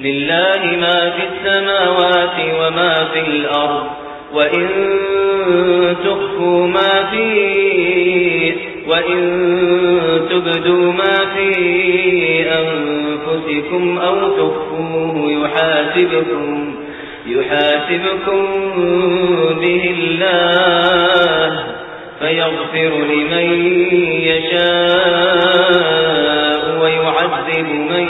لله ما في السماوات وما في الأرض وإن تبدوا ما في أنفسكم أو تخفوه يحاسبكم به الله فيغفر لمن يشاء ويعذب من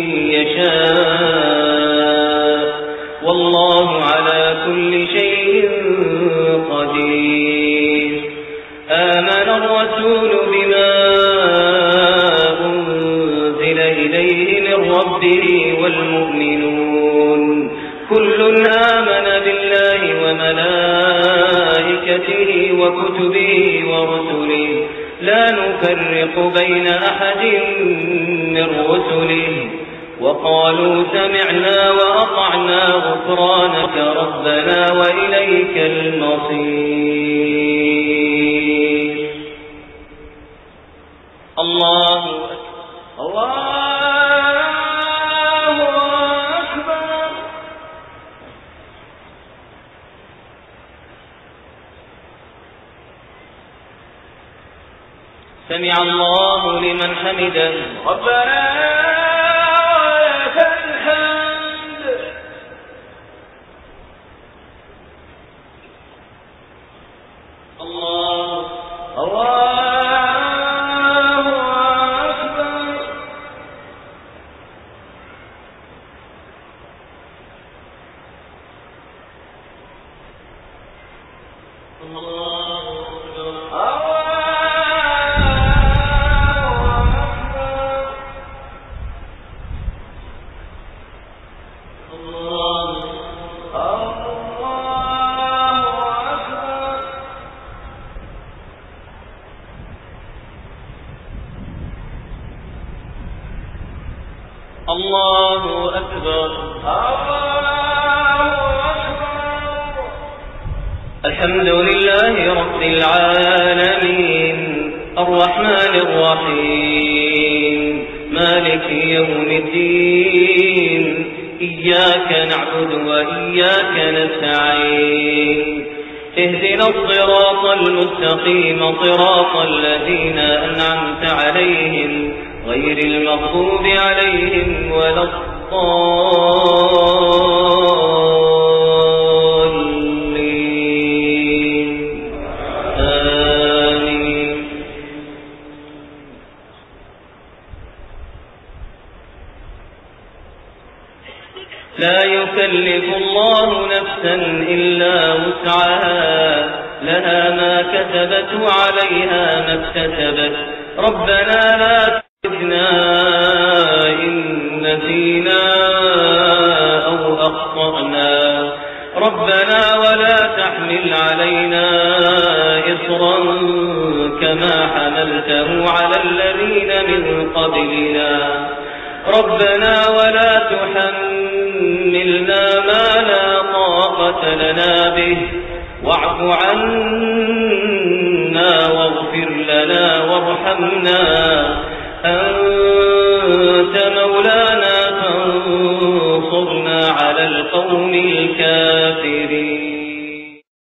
يشاء والله على كل شيء قدير. آمن الرسول بما أنزل إليه من ربه والمؤمنون كل آمن بالله وملائكته وكتبه ورسله لا نفرق بين أحد من رسله وقالوا سمعنا وأطعنا غفرانك ربنا وإليك المصير. الله أكبر. سمع الله لمن حمده ربنا ولك الحمد. الله أكبر. الله أكبر. الله أكبر. الحمد لله رب العالمين الرحمن الرحيم مالك يوم الدين إياك نعبد وإياك نستعين اهدنا الصراط المستقيم صراط الذين أنعمت عليهم غير المغضوب عليهم ولا الضالين آمين. لا يكلف الله نفسا إلا وسعها لها ما كسبت وعليها ما اكتسبت ربنا لا إن نسينا أو أخطأنا ربنا ولا تحمل علينا إصرا كما حملته على الذين من قبلنا ربنا ولا تحملنا ما لا طاقة لنا به واعف عنا واغفر لنا وارحمنا أنت مولانا فانصرنا على القوم الكافرين.